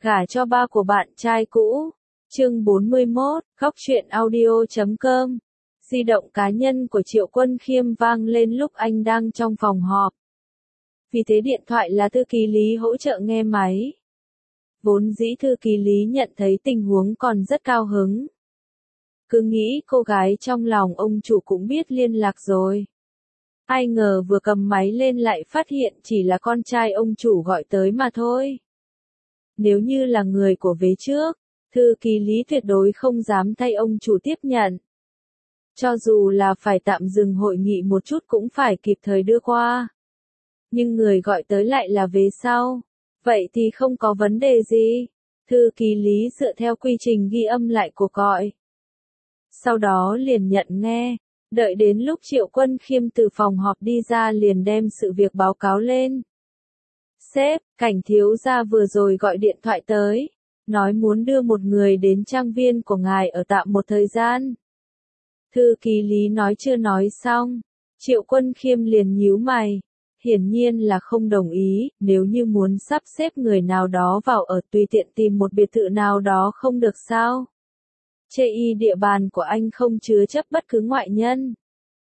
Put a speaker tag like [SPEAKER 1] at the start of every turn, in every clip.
[SPEAKER 1] Gả cho ba của bạn trai cũ. Chương 41, Góc truyện audio.com. Di động cá nhân của Triệu Quân Khiêm vang lên lúc anh đang trong phòng họp. Vì thế điện thoại là thư ký Lý hỗ trợ nghe máy. Vốn dĩ thư ký Lý nhận thấy tình huống còn rất cao hứng. Cứ nghĩ cô gái trong lòng ông chủ cũng biết liên lạc rồi. Ai ngờ vừa cầm máy lên lại phát hiện chỉ là con trai ông chủ gọi tới mà thôi. Nếu như là người của vế trước, thư ký Lý tuyệt đối không dám thay ông chủ tiếp nhận. Cho dù là phải tạm dừng hội nghị một chút cũng phải kịp thời đưa qua. Nhưng người gọi tới lại là vế sau. Vậy thì không có vấn đề gì. Thư ký Lý dựa theo quy trình ghi âm lại cuộc gọi. Sau đó liền nhận nghe. Đợi đến lúc Triệu Quân Khiêm từ phòng họp đi ra liền đem sự việc báo cáo lên. Sếp, Cảnh thiếu gia vừa rồi gọi điện thoại tới. Nói muốn đưa một người đến trang viên của ngài ở tạm một thời gian. Thư ký Lý nói chưa nói xong. Triệu Quân Khiêm liền nhíu mày. Hiển nhiên là không đồng ý, nếu như muốn sắp xếp người nào đó vào ở tùy tiện tìm một biệt thự nào đó không được sao. Chê y địa bàn của anh không chứa chấp bất cứ ngoại nhân.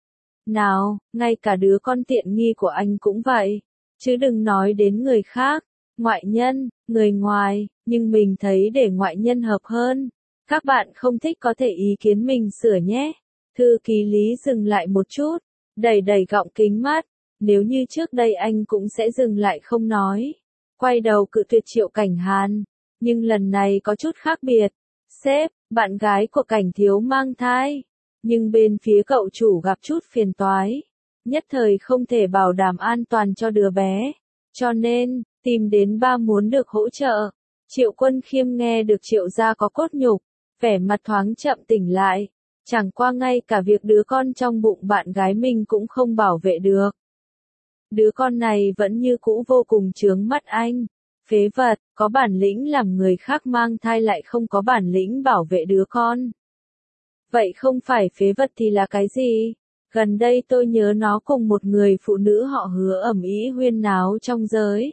[SPEAKER 1] Nào, ngay cả đứa con tiện nghi của anh cũng vậy. Chứ đừng nói đến người khác, ngoại nhân, người ngoài, nhưng mình thấy để ngoại nhân hợp hơn. Các bạn không thích có thể ý kiến mình sửa nhé. Thư ký Lý dừng lại một chút, đẩy gọng kính mắt. Nếu như trước đây anh cũng sẽ dừng lại không nói. Quay đầu cự tuyệt Triệu Cảnh Hàn. Nhưng lần này có chút khác biệt. Sếp, bạn gái của Cảnh thiếu mang thai. Nhưng bên phía cậu chủ gặp chút phiền toái. Nhất thời không thể bảo đảm an toàn cho đứa bé. Cho nên, tìm đến ba muốn được hỗ trợ. Triệu Quân Khiêm nghe được Triệu gia có cốt nhục. Vẻ mặt thoáng chậm tỉnh lại. Chẳng qua ngay cả việc đứa con trong bụng bạn gái mình cũng không bảo vệ được. Đứa con này vẫn như cũ vô cùng chướng mắt anh. Phế vật, có bản lĩnh làm người khác mang thai lại không có bản lĩnh bảo vệ đứa con. Vậy không phải phế vật thì là cái gì? Gần đây tôi nhớ nó cùng một người phụ nữ họ Hứa ầm ĩ huyên náo trong giới.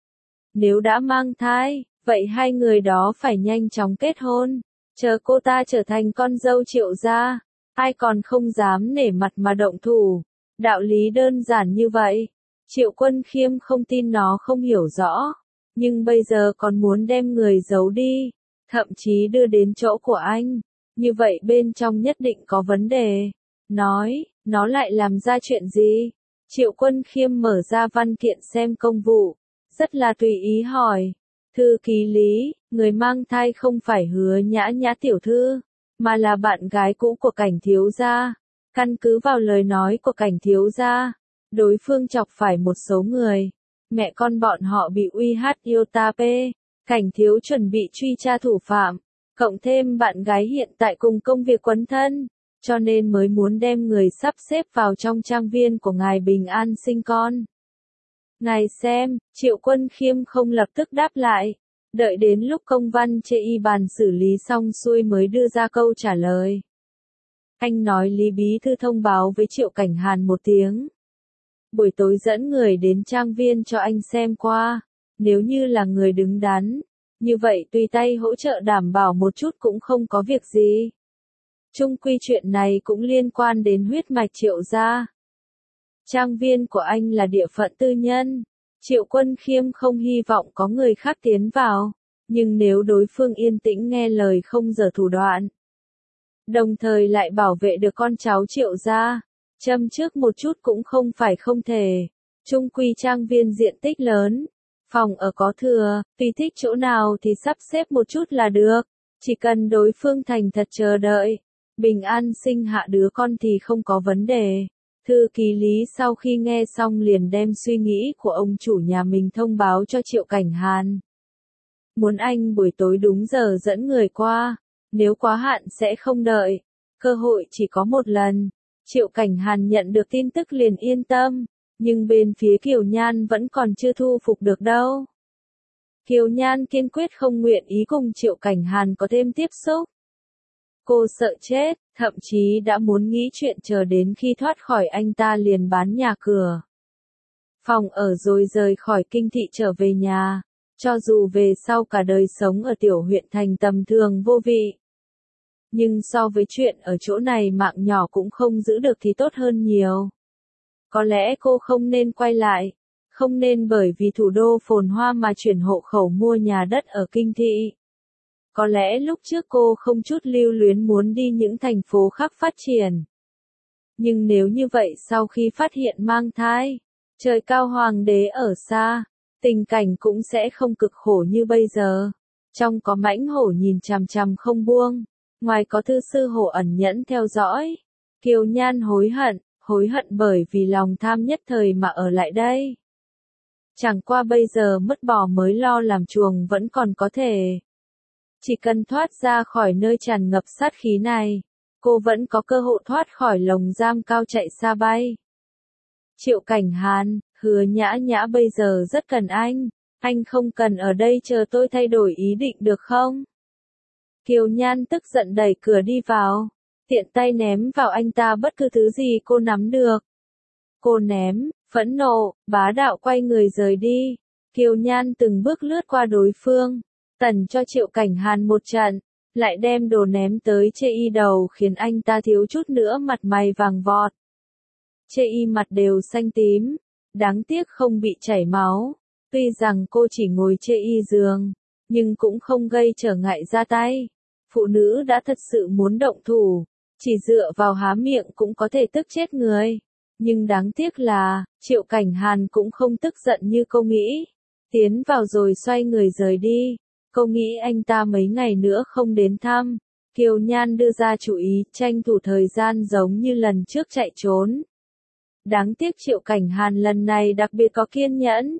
[SPEAKER 1] Nếu đã mang thai, vậy hai người đó phải nhanh chóng kết hôn. Chờ cô ta trở thành con dâu Triệu gia, ai còn không dám nể mặt mà động thủ. Đạo lý đơn giản như vậy. Triệu Quân Khiêm không tin nó không hiểu rõ, nhưng bây giờ còn muốn đem người giấu đi, thậm chí đưa đến chỗ của anh. Như vậy bên trong nhất định có vấn đề. Nói, nó lại làm ra chuyện gì? Triệu Quân Khiêm mở ra văn kiện xem công vụ, rất là tùy ý hỏi. Thư ký Lý, người mang thai không phải Hứa Nhã Nhã tiểu thư, mà là bạn gái cũ của Cảnh thiếu gia. Căn cứ vào lời nói của Cảnh thiếu gia, đối phương chọc phải một số người. Mẹ con bọn họ bị uy hiếp Yotape. Cảnh thiếu chuẩn bị truy tra thủ phạm. Cộng thêm bạn gái hiện tại cùng công việc quấn thân. Cho nên mới muốn đem người sắp xếp vào trong trang viên của ngài bình an sinh con. Ngài xem, Triệu Quân Khiêm không lập tức đáp lại. Đợi đến lúc công văn chê y bàn xử lý xong xuôi mới đưa ra câu trả lời. Anh nói Lý bí thư thông báo với Triệu Cảnh Hàn một tiếng. Buổi tối dẫn người đến trang viên cho anh xem qua. Nếu như là người đứng đắn, như vậy tùy tay hỗ trợ đảm bảo một chút cũng không có việc gì. Chung quy chuyện này cũng liên quan đến huyết mạch Triệu gia. Trang viên của anh là địa phận tư nhân. Triệu Quân Khiêm không hy vọng có người khác tiến vào. Nhưng nếu đối phương yên tĩnh nghe lời không giở thủ đoạn, đồng thời lại bảo vệ được con cháu Triệu gia, châm trước một chút cũng không phải không thể. Chung quy trang viên diện tích lớn, phòng ở có thừa, tùy thích chỗ nào thì sắp xếp một chút là được. Chỉ cần đối phương thành thật chờ đợi, bình an sinh hạ đứa con thì không có vấn đề. Thư ký Lý sau khi nghe xong liền đem suy nghĩ của ông chủ nhà mình thông báo cho Triệu Cảnh Hàn. Muốn anh buổi tối đúng giờ dẫn người qua, nếu quá hạn sẽ không đợi. Cơ hội chỉ có một lần. Triệu Cảnh Hàn nhận được tin tức liền yên tâm, nhưng bên phía Kiều Nhan vẫn còn chưa thu phục được đâu. Kiều Nhan kiên quyết không nguyện ý cùng Triệu Cảnh Hàn có thêm tiếp xúc. Cô sợ chết, thậm chí đã muốn nghĩ chuyện chờ đến khi thoát khỏi anh ta liền bán nhà cửa. Phòng ở rồi rời khỏi kinh thị trở về nhà. Cho dù về sau cả đời sống ở tiểu huyện thành tầm thường vô vị. Nhưng so với chuyện ở chỗ này mạng nhỏ cũng không giữ được thì tốt hơn nhiều. Có lẽ cô không nên quay lại, không nên bởi vì thủ đô phồn hoa mà chuyển hộ khẩu mua nhà đất ở kinh thị. Có lẽ lúc trước cô không chút lưu luyến muốn đi những thành phố khác phát triển. Nhưng nếu như vậy sau khi phát hiện mang thai, trời cao hoàng đế ở xa, tình cảnh cũng sẽ không cực khổ như bây giờ. Trong có mãnh hổ nhìn chằm chằm không buông, ngoài có thư sư hổ ẩn nhẫn theo dõi. Kiều Nhan hối hận bởi vì lòng tham nhất thời mà ở lại đây. Chẳng qua bây giờ mất bò mới lo làm chuồng vẫn còn có thể. Chỉ cần thoát ra khỏi nơi tràn ngập sát khí này, cô vẫn có cơ hội thoát khỏi lồng giam cao chạy xa bay. Triệu Cảnh Hàn, Hứa Nhã Nhã bây giờ rất cần anh không cần ở đây chờ tôi thay đổi ý định được không? Kiều Nhan tức giận đẩy cửa đi vào, tiện tay ném vào anh ta bất cứ thứ gì cô nắm được. Cô ném, phẫn nộ, bá đạo quay người rời đi. Kiều Nhan từng bước lướt qua đối phương, tẩn cho Triệu Cảnh Hàn một trận, lại đem đồ ném tới chê y đầu khiến anh ta thiếu chút nữa mặt mày vàng vọt. Chê y mặt đều xanh tím, đáng tiếc không bị chảy máu. Tuy rằng cô chỉ ngồi chê y giường, nhưng cũng không gây trở ngại ra tay. Phụ nữ đã thật sự muốn động thủ, chỉ dựa vào há miệng cũng có thể tức chết người. Nhưng đáng tiếc là, Triệu Cảnh Hàn cũng không tức giận như cô nghĩ. Tiến vào rồi xoay người rời đi. Cô nghĩ anh ta mấy ngày nữa không đến thăm. Kiều Nhan đưa ra chủ ý, tranh thủ thời gian giống như lần trước chạy trốn. Đáng tiếc Triệu Cảnh Hàn lần này đặc biệt có kiên nhẫn.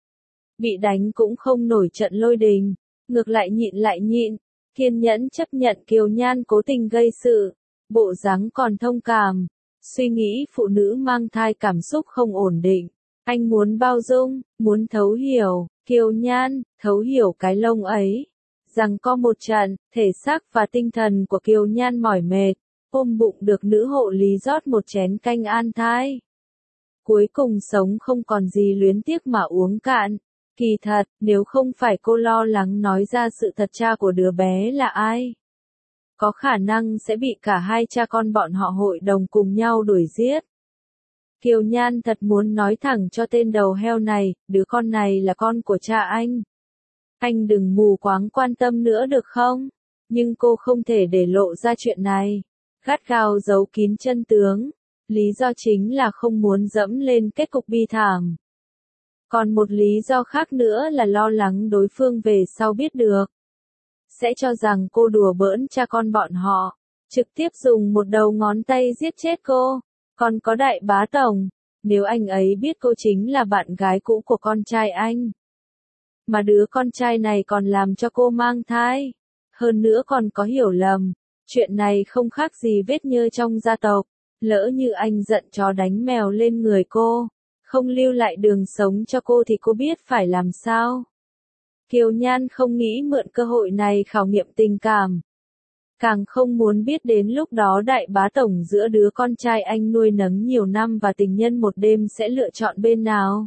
[SPEAKER 1] Bị đánh cũng không nổi trận lôi đình, ngược lại nhịn, kiên nhẫn chấp nhận Kiều Nhan cố tình gây sự, bộ dáng còn thông cảm, suy nghĩ phụ nữ mang thai cảm xúc không ổn định. Anh muốn bao dung, muốn thấu hiểu, Kiều Nhan, thấu hiểu cái lông ấy. Rằng có một trận, thể xác và tinh thần của Kiều Nhan mỏi mệt, ôm bụng được nữ hộ lý rót một chén canh an thai. Cuối cùng sống không còn gì luyến tiếc mà uống cạn. Kỳ thật, nếu không phải cô lo lắng nói ra sự thật cha của đứa bé là ai, có khả năng sẽ bị cả hai cha con bọn họ hội đồng cùng nhau đuổi giết. Kiều Nhan thật muốn nói thẳng cho tên đầu heo này, đứa con này là con của cha anh. Anh đừng mù quáng quan tâm nữa được không? Nhưng cô không thể để lộ ra chuyện này. Gắt gao giấu kín chân tướng. Lý do chính là không muốn dẫm lên kết cục bi thảm. Còn một lý do khác nữa là lo lắng đối phương về sau biết được. Sẽ cho rằng cô đùa bỡn cha con bọn họ. Trực tiếp dùng một đầu ngón tay giết chết cô. Còn có Đại Bá Tổng. Nếu anh ấy biết cô chính là bạn gái cũ của con trai anh. Mà đứa con trai này còn làm cho cô mang thai. Hơn nữa còn có hiểu lầm. Chuyện này không khác gì vết nhơ trong gia tộc. Lỡ như anh giận chó đánh mèo lên người cô, không lưu lại đường sống cho cô thì cô biết phải làm sao. Kiều Nhan không nghĩ mượn cơ hội này khảo nghiệm tình cảm. Càng không muốn biết đến lúc đó Đại Bá Tổng giữa đứa con trai anh nuôi nấng nhiều năm và tình nhân một đêm sẽ lựa chọn bên nào.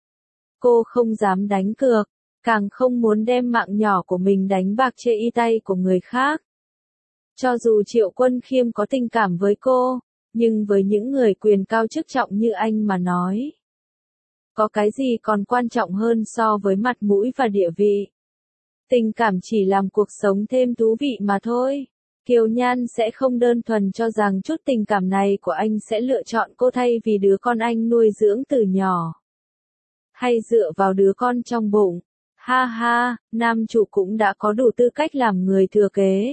[SPEAKER 1] Cô không dám đánh cược, càng không muốn đem mạng nhỏ của mình đánh bạc chê y tay của người khác. Cho dù Triệu Quân Khiêm có tình cảm với cô, nhưng với những người quyền cao chức trọng như anh mà nói, có cái gì còn quan trọng hơn so với mặt mũi và địa vị. Tình cảm chỉ làm cuộc sống thêm thú vị mà thôi. Kiều Nhan sẽ không đơn thuần cho rằng chút tình cảm này của anh sẽ lựa chọn cô thay vì đứa con anh nuôi dưỡng từ nhỏ. Hay dựa vào đứa con trong bụng. Ha ha, nam chủ cũng đã có đủ tư cách làm người thừa kế.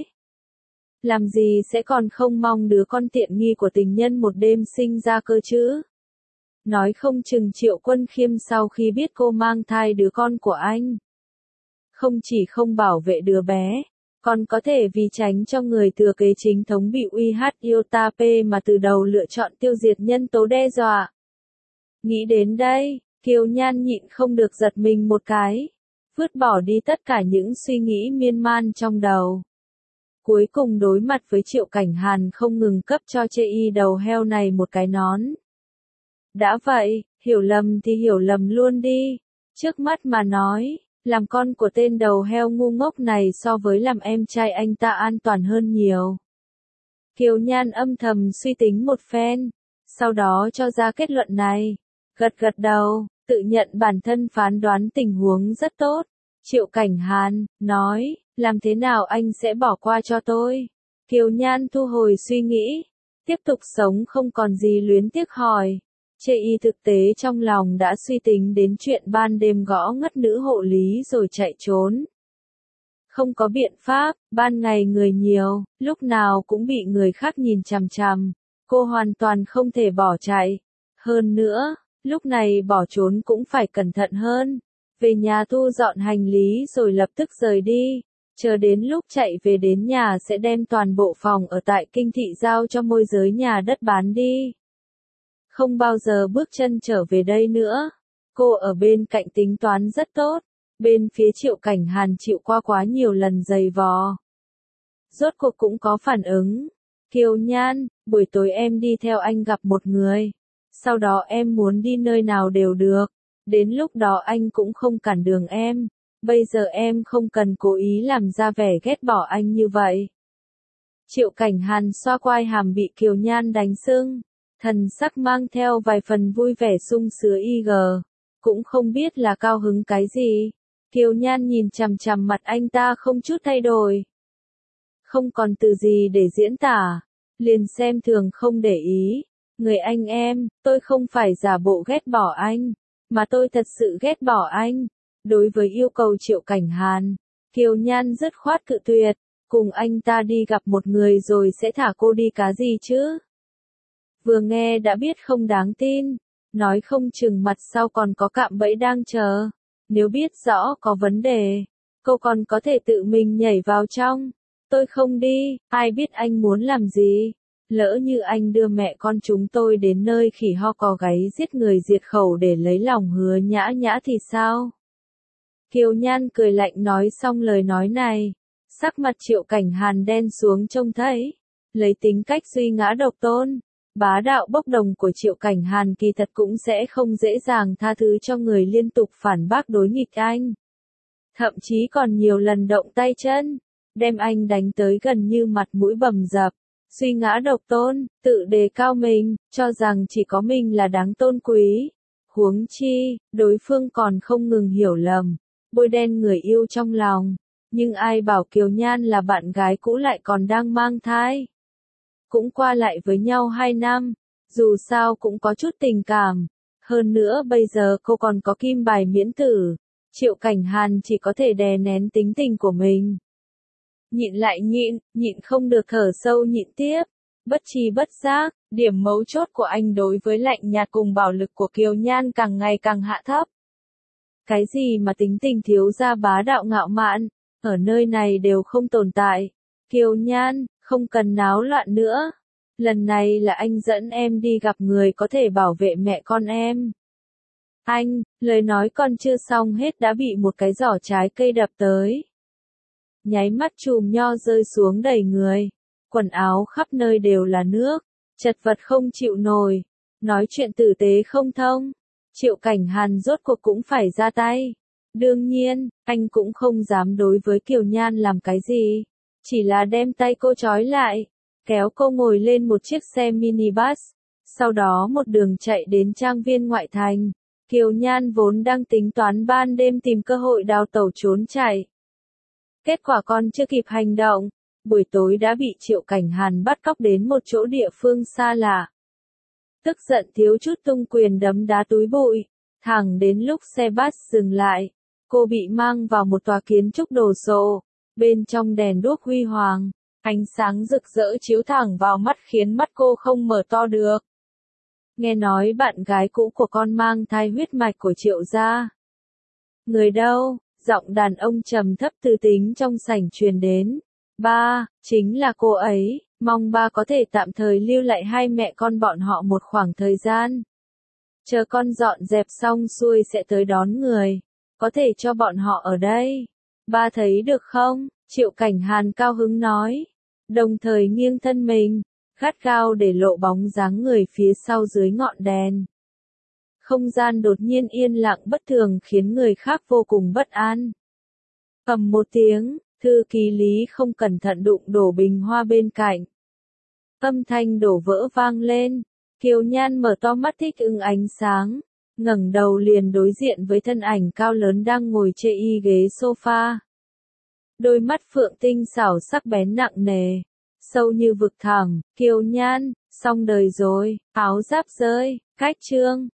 [SPEAKER 1] Làm gì sẽ còn không mong đứa con tiện nghi của tình nhân một đêm sinh ra cơ chứ? Nói không chừng Triệu Quân Khiêm sau khi biết cô mang thai đứa con của anh, không chỉ không bảo vệ đứa bé, còn có thể vì tránh cho người thừa kế chính thống bị iota P mà từ đầu lựa chọn tiêu diệt nhân tố đe dọa. Nghĩ đến đây, Kiều Nhan nhịn không được giật mình một cái, vứt bỏ đi tất cả những suy nghĩ miên man trong đầu. Cuối cùng đối mặt với Triệu Cảnh Hàn không ngừng cấp cho chê y đầu heo này một cái nón. Đã vậy, hiểu lầm thì hiểu lầm luôn đi. Trước mắt mà nói, Làm con của tên đầu heo ngu ngốc này so với làm em trai anh ta an toàn hơn nhiều. Kiều Nhan âm thầm suy tính một phen, sau đó cho ra kết luận này. Gật gật đầu, tự nhận bản thân phán đoán tình huống rất tốt. Triệu Cảnh Hàn, nói, làm thế nào anh sẽ bỏ qua cho tôi? Kiều Nhan thu hồi suy nghĩ, tiếp tục sống không còn gì luyến tiếc hỏi. Chê y thực tế trong lòng đã suy tính đến chuyện ban đêm gõ ngất nữ hộ lý rồi chạy trốn. Không có biện pháp, ban ngày người nhiều, lúc nào cũng bị người khác nhìn chằm chằm, cô hoàn toàn không thể bỏ chạy. Hơn nữa, lúc này bỏ trốn cũng phải cẩn thận hơn. Về nhà thu dọn hành lý rồi lập tức rời đi, chờ đến lúc chạy về đến nhà sẽ đem toàn bộ phòng ở tại kinh thị giao cho môi giới nhà đất bán đi. Không bao giờ bước chân trở về đây nữa. Cô ở bên cạnh tính toán rất tốt, bên phía Triệu Cảnh Hàn chịu qua quá nhiều lần giày vò. Rốt cuộc cũng có phản ứng. Kiều Nhan, buổi tối em đi theo anh gặp một người. Sau đó em muốn đi nơi nào đều được. Đến lúc đó anh cũng không cản đường em. Bây giờ em không cần cố ý làm ra vẻ ghét bỏ anh như vậy. Triệu Cảnh Hàn xoa quai hàm bị Kiều Nhan đánh sưng. Thần sắc mang theo vài phần vui vẻ sung sướng IG. Cũng không biết là cao hứng cái gì. Kiều Nhan nhìn chằm chằm mặt anh ta không chút thay đổi. Không còn từ gì để diễn tả. Liền xem thường không để ý. Người anh em, tôi không phải giả bộ ghét bỏ anh. Mà tôi thật sự ghét bỏ anh. Đối với yêu cầu Triệu Cảnh Hàn, Kiều Nhan dứt khoát cự tuyệt. Cùng anh ta đi gặp một người rồi sẽ thả cô đi cá gì chứ? Vừa nghe đã biết không đáng tin. Nói không chừng mặt sau còn có cạm bẫy đang chờ. Nếu biết rõ có vấn đề, cô còn có thể tự mình nhảy vào trong. Tôi không đi, ai biết anh muốn làm gì. Lỡ như anh đưa mẹ con chúng tôi đến nơi khỉ ho cò gáy giết người diệt khẩu để lấy lòng Hứa Nhã Nhã thì sao? Kiều Nhan cười lạnh nói xong lời nói này. Sắc mặt Triệu Cảnh Hàn đen xuống trông thấy. Lấy tính cách suy ngã độc tôn, bá đạo bốc đồng của Triệu Cảnh Hàn kỳ thật cũng sẽ không dễ dàng tha thứ cho người liên tục phản bác đối nghịch anh. Thậm chí còn nhiều lần động tay chân, đem anh đánh tới gần như mặt mũi bầm dập. Suy ngã độc tôn, tự đề cao mình, cho rằng chỉ có mình là đáng tôn quý. Huống chi, đối phương còn không ngừng hiểu lầm, bôi đen người yêu trong lòng. Nhưng ai bảo Kiều Nhan là bạn gái cũ lại còn đang mang thai. Cũng qua lại với nhau 2 năm, dù sao cũng có chút tình cảm. Hơn nữa bây giờ cô còn có kim bài miễn tử. Triệu Cảnh Hàn chỉ có thể đè nén tính tình của mình. Nhịn lại nhịn không được thở sâu nhịn tiếp. Bất tri bất giác, điểm mấu chốt của anh đối với lạnh nhạt cùng bảo lực của Kiều Nhan càng ngày càng hạ thấp. Cái gì mà tính tình thiếu gia bá đạo ngạo mạn, ở nơi này đều không tồn tại. Kiều Nhan, không cần náo loạn nữa. Lần này là anh dẫn em đi gặp người có thể bảo vệ mẹ con em. Anh, lời nói còn chưa xong hết đã bị một cái giỏ trái cây đập tới. Nháy mắt chùm nho rơi xuống đầy người. Quần áo khắp nơi đều là nước. Chật vật không chịu nổi. Nói chuyện tử tế không thông. Triệu Cảnh Hàn rốt cuộc cũng phải ra tay. Đương nhiên, anh cũng không dám đối với Kiều Nhan làm cái gì. Chỉ là đem tay cô trói lại. Kéo cô ngồi lên một chiếc xe minibus. Sau đó một đường chạy đến trang viên ngoại thành. Kiều Nhan vốn đang tính toán ban đêm tìm cơ hội đào tẩu trốn chạy. Kết quả còn chưa kịp hành động, buổi tối đã bị Triệu Cảnh Hàn bắt cóc đến một chỗ địa phương xa lạ. Tức giận thiếu chút tung quyền đấm đá túi bụi, thẳng đến lúc xe bus dừng lại, cô bị mang vào một tòa kiến trúc đồ sộ, bên trong đèn đuốc huy hoàng, ánh sáng rực rỡ chiếu thẳng vào mắt khiến mắt cô không mở to được. Nghe nói bạn gái cũ của con mang thai huyết mạch của Triệu gia. Người đâu? Giọng đàn ông trầm thấp tư tính trong sảnh truyền đến. Ba, chính là cô ấy, mong ba có thể tạm thời lưu lại hai mẹ con bọn họ một khoảng thời gian. Chờ con dọn dẹp xong xuôi sẽ tới đón người, có thể cho bọn họ ở đây. Ba thấy được không? Triệu Cảnh Hàn cao hứng nói, đồng thời nghiêng thân mình, gắt gao để lộ bóng dáng người phía sau dưới ngọn đèn. Không gian đột nhiên yên lặng bất thường khiến người khác vô cùng bất an. Ầm một tiếng, thư ký Lý không cẩn thận đụng đổ bình hoa bên cạnh. Âm thanh đổ vỡ vang lên, Kiều Nhan mở to mắt thích ứng ánh sáng, ngẩng đầu liền đối diện với thân ảnh cao lớn đang ngồi chê y ghế sofa. Đôi mắt phượng tinh xảo sắc bén nặng nề, sâu như vực thẳm. Kiều Nhan, xong đời rồi, áo giáp rơi, cách chương.